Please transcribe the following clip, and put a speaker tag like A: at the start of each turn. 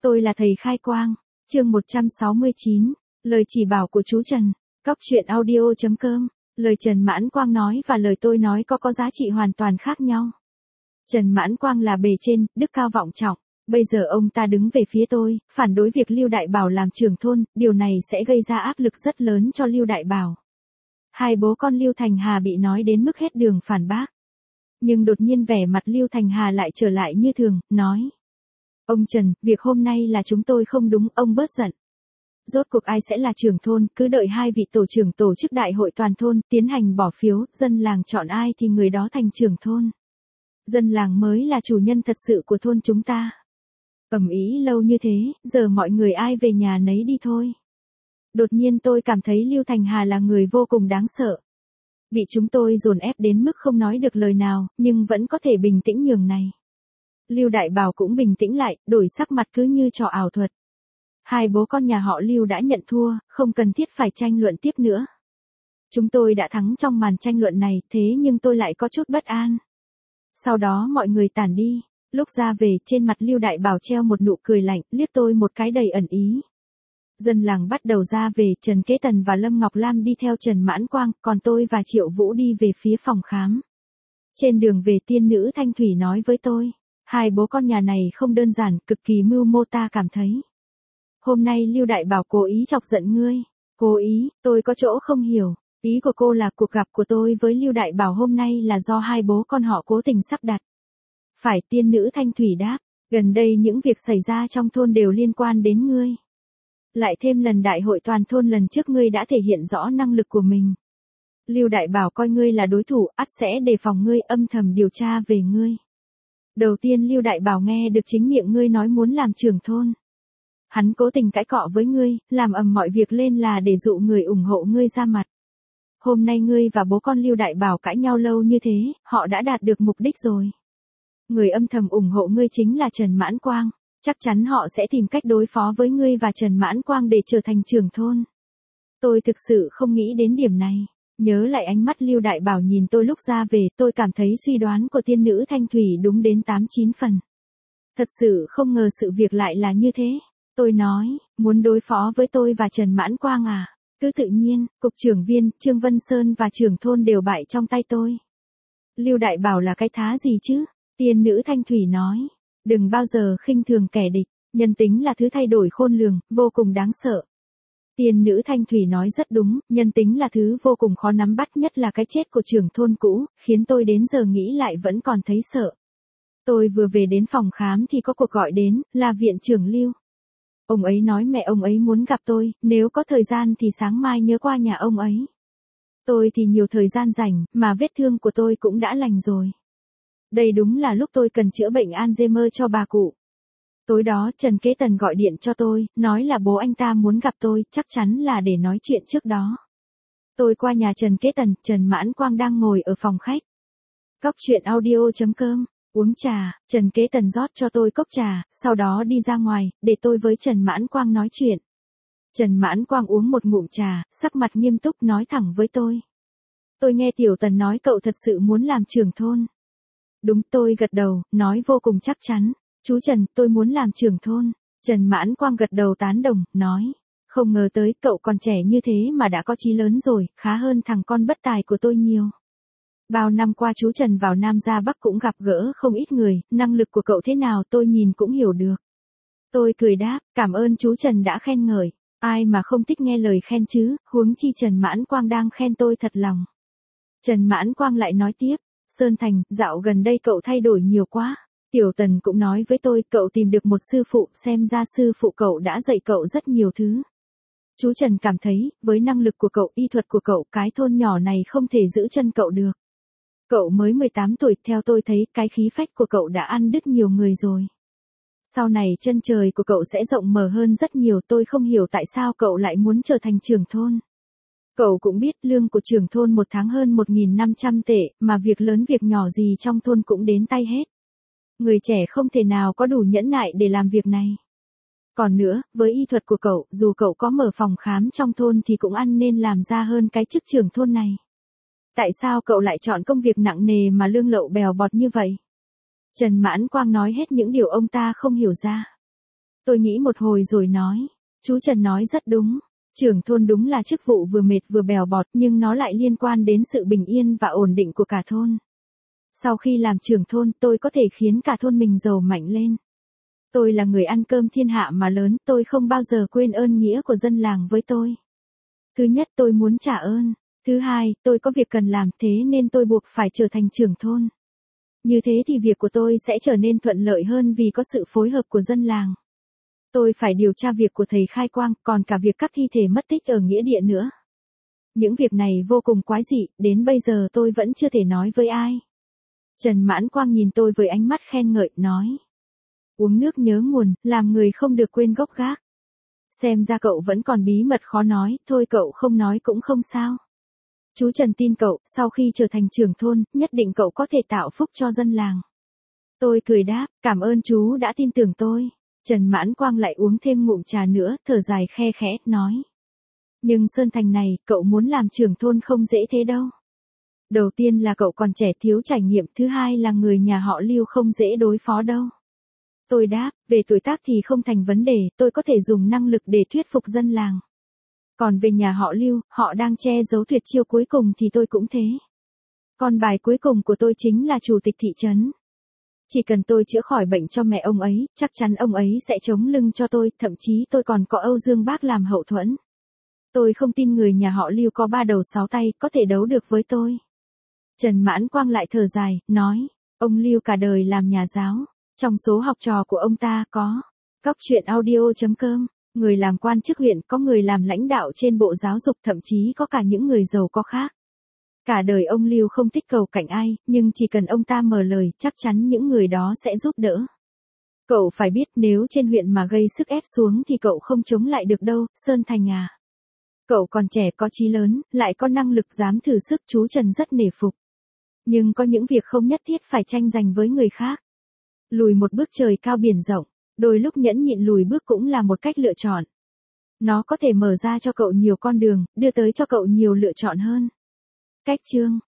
A: Tôi là thầy khai quang. Chương 169. Lời chỉ bảo của chú Trần. Cóc truyện audio.com. Lời Trần Mãn Quang nói và lời tôi nói có giá trị hoàn toàn khác nhau. Trần Mãn Quang là bề trên, đức cao vọng trọng. Bây giờ ông ta đứng về phía tôi, phản đối việc Lưu Đại Bảo làm trưởng thôn, điều này sẽ gây ra áp lực rất lớn cho Lưu Đại Bảo. Hai bố con Lưu Thành Hà bị nói đến mức hết đường phản bác. Nhưng đột nhiên vẻ mặt Lưu Thành Hà lại trở lại như thường, nói. Ông Trần, việc hôm nay là chúng tôi không đúng, ông bớt giận. Rốt cuộc ai sẽ là trưởng thôn, cứ đợi hai vị tổ trưởng tổ chức đại hội toàn thôn, tiến hành bỏ phiếu, dân làng chọn ai thì người đó thành trưởng thôn. Dân làng mới là chủ nhân thật sự của thôn chúng ta. Ầm ĩ lâu như thế, giờ mọi người ai về nhà nấy đi thôi. Đột nhiên tôi cảm thấy Lưu Thành Hà là người vô cùng đáng sợ. Bị chúng tôi dồn ép đến mức không nói được lời nào, nhưng vẫn có thể bình tĩnh nhường này. Lưu Đại Bảo cũng bình tĩnh lại, đổi sắc mặt cứ như trò ảo thuật. Hai bố con nhà họ Lưu đã nhận thua, không cần thiết phải tranh luận tiếp nữa. Chúng tôi đã thắng trong màn tranh luận này, thế nhưng tôi lại có chút bất an. Sau đó mọi người tản đi, lúc ra về trên mặt Lưu Đại Bảo treo một nụ cười lạnh, liếc tôi một cái đầy ẩn ý. Dân làng bắt đầu ra về, Trần Kế Tần và Lâm Ngọc Lam đi theo Trần Mãn Quang, còn tôi và Triệu Vũ đi về phía phòng khám. Trên đường về tiên nữ Thanh Thủy nói với tôi, hai bố con nhà này không đơn giản, cực kỳ mưu mô, ta cảm thấy. Hôm nay Lưu Đại Bảo cố ý chọc giận ngươi. Cố ý, tôi có chỗ không hiểu. Ý của cô là cuộc gặp của tôi với Lưu Đại Bảo hôm nay là do hai bố con họ cố tình sắp đặt. Phải, tiên nữ Thanh Thủy đáp, gần đây những việc xảy ra trong thôn đều liên quan đến ngươi. Lại thêm lần đại hội toàn thôn lần trước ngươi đã thể hiện rõ năng lực của mình. Lưu Đại Bảo coi ngươi là đối thủ, ắt sẽ đề phòng ngươi, âm thầm điều tra về ngươi. Đầu tiên Lưu Đại Bảo nghe được chính miệng ngươi nói muốn làm trưởng thôn. Hắn cố tình cãi cọ với ngươi, làm ầm mọi việc lên là để dụ người ủng hộ ngươi ra mặt. Hôm nay ngươi và bố con Lưu Đại Bảo cãi nhau lâu như thế, họ đã đạt được mục đích rồi. Người âm thầm ủng hộ ngươi chính là Trần Mãn Quang. Chắc chắn họ sẽ tìm cách đối phó với ngươi và Trần Mãn Quang để trở thành trưởng thôn. Tôi thực sự không nghĩ đến điểm này. Nhớ lại ánh mắt Lưu Đại Bảo nhìn tôi lúc ra về, tôi cảm thấy suy đoán của tiên nữ Thanh Thủy đúng đến 8-9 phần. Thật sự không ngờ sự việc lại là như thế. Tôi nói, muốn đối phó với tôi và Trần Mãn Quang à? Cứ tự nhiên, cục trưởng viên, Trương Vân Sơn và trưởng thôn đều bại trong tay tôi. Lưu Đại Bảo là cái thá gì chứ? Tiên nữ Thanh Thủy nói. Đừng bao giờ khinh thường kẻ địch, nhân tính là thứ thay đổi khôn lường, vô cùng đáng sợ. Tiên nữ Thanh Thủy nói rất đúng, nhân tính là thứ vô cùng khó nắm bắt, nhất là cái chết của trưởng thôn cũ, khiến tôi đến giờ nghĩ lại vẫn còn thấy sợ. Tôi vừa về đến phòng khám thì có cuộc gọi đến, là viện trưởng Lưu. Ông ấy nói mẹ ông ấy muốn gặp tôi, nếu có thời gian thì sáng mai nhớ qua nhà ông ấy. Tôi thì nhiều thời gian rảnh, mà vết thương của tôi cũng đã lành rồi. Đây đúng là lúc tôi cần chữa bệnh Alzheimer cho bà cụ. Tối đó Trần Kế Tần gọi điện cho tôi, nói là bố anh ta muốn gặp tôi, chắc chắn là để nói chuyện trước đó. Tôi qua nhà Trần Kế Tần, Trần Mãn Quang đang ngồi ở phòng khách. Cóc truyện audio.com, uống trà, Trần Kế Tần rót cho tôi cốc trà, sau đó đi ra ngoài, để tôi với Trần Mãn Quang nói chuyện. Trần Mãn Quang uống một ngụm trà, sắc mặt nghiêm túc nói thẳng với tôi. Tôi nghe Tiểu Tần nói cậu thật sự muốn làm trưởng thôn. Đúng, tôi gật đầu, nói vô cùng chắc chắn. Chú Trần, tôi muốn làm trưởng thôn. Trần Mãn Quang gật đầu tán đồng, nói. Không ngờ tới cậu còn trẻ như thế mà đã có chí lớn rồi, khá hơn thằng con bất tài của tôi nhiều. Bao năm qua chú Trần vào Nam ra Bắc cũng gặp gỡ không ít người, năng lực của cậu thế nào tôi nhìn cũng hiểu được. Tôi cười đáp, cảm ơn chú Trần đã khen ngợi. Ai mà không thích nghe lời khen chứ, huống chi Trần Mãn Quang đang khen tôi thật lòng. Trần Mãn Quang lại nói tiếp. Sơn Thành, dạo gần đây cậu thay đổi nhiều quá. Tiểu Tần cũng nói với tôi, cậu tìm được một sư phụ, xem ra sư phụ cậu đã dạy cậu rất nhiều thứ. Chú Trần cảm thấy, với năng lực của cậu, y thuật của cậu, cái thôn nhỏ này không thể giữ chân cậu được. Cậu mới 18 tuổi, theo tôi thấy, cái khí phách của cậu đã ăn đứt nhiều người rồi. Sau này chân trời của cậu sẽ rộng mở hơn rất nhiều, tôi không hiểu tại sao cậu lại muốn trở thành trưởng thôn. Cậu cũng biết lương của trưởng thôn một tháng hơn 1.500 tệ, mà việc lớn việc nhỏ gì trong thôn cũng đến tay hết. Người trẻ không thể nào có đủ nhẫn nại để làm việc này. Còn nữa, với y thuật của cậu, dù cậu có mở phòng khám trong thôn thì cũng ăn nên làm ra hơn cái chức trưởng thôn này. Tại sao cậu lại chọn công việc nặng nề mà lương lậu bèo bọt như vậy? Trần Mãn Quang nói hết những điều ông ta không hiểu ra. Tôi nghĩ một hồi rồi nói. Chú Trần nói rất đúng. Trưởng thôn đúng là chức vụ vừa mệt vừa bèo bọt nhưng nó lại liên quan đến sự bình yên và ổn định của cả thôn. Sau khi làm trưởng thôn tôi có thể khiến cả thôn mình giàu mạnh lên. Tôi là người ăn cơm thiên hạ mà lớn, tôi không bao giờ quên ơn nghĩa của dân làng với tôi. Thứ nhất tôi muốn trả ơn. Thứ hai, tôi có việc cần làm thế nên tôi buộc phải trở thành trưởng thôn. Như thế thì việc của tôi sẽ trở nên thuận lợi hơn vì có sự phối hợp của dân làng. Tôi phải điều tra việc của thầy Khai Quang, còn cả việc các thi thể mất tích ở nghĩa địa nữa. Những việc này vô cùng quái dị, đến bây giờ tôi vẫn chưa thể nói với ai. Trần Mãn Quang nhìn tôi với ánh mắt khen ngợi, nói. Uống nước nhớ nguồn, làm người không được quên gốc gác. Xem ra cậu vẫn còn bí mật khó nói, thôi cậu không nói cũng không sao. Chú Trần tin cậu, sau khi trở thành trưởng thôn, nhất định cậu có thể tạo phúc cho dân làng. Tôi cười đáp, cảm ơn chú đã tin tưởng tôi. Trần Mãn Quang lại uống thêm ngụm trà nữa, thở dài khe khẽ, nói. Nhưng Sơn Thành này, cậu muốn làm trưởng thôn không dễ thế đâu. Đầu tiên là cậu còn trẻ thiếu trải nghiệm, thứ hai là người nhà họ Lưu không dễ đối phó đâu. Tôi đáp, về tuổi tác thì không thành vấn đề, tôi có thể dùng năng lực để thuyết phục dân làng. Còn về nhà họ Lưu, họ đang che giấu tuyệt chiêu cuối cùng thì tôi cũng thế. Con bài cuối cùng của tôi chính là chủ tịch thị trấn. Chỉ cần tôi chữa khỏi bệnh cho mẹ ông ấy, chắc chắn ông ấy sẽ chống lưng cho tôi, thậm chí tôi còn có Âu Dương Bác làm hậu thuẫn. Tôi không tin người nhà họ Lưu có 3 đầu 6 tay, có thể đấu được với tôi. Trần Mãn Quang lại thở dài, nói, ông Lưu cả đời làm nhà giáo. Trong số học trò của ông ta có Cóc Truyện Audio.com, người làm quan chức huyện, có người làm lãnh đạo trên bộ giáo dục, thậm chí có cả những người giàu có khác. Cả đời ông Lưu không thích cầu cạnh ai, nhưng chỉ cần ông ta mở lời, chắc chắn những người đó sẽ giúp đỡ. Cậu phải biết nếu trên huyện mà gây sức ép xuống thì cậu không chống lại được đâu, Sơn Thành à. Cậu còn trẻ có chí lớn, lại có năng lực dám thử sức, chú Trần rất nể phục. Nhưng có những việc không nhất thiết phải tranh giành với người khác. Lùi một bước trời cao biển rộng, đôi lúc nhẫn nhịn lùi bước cũng là một cách lựa chọn. Nó có thể mở ra cho cậu nhiều con đường, đưa tới cho cậu nhiều lựa chọn hơn. Cách chương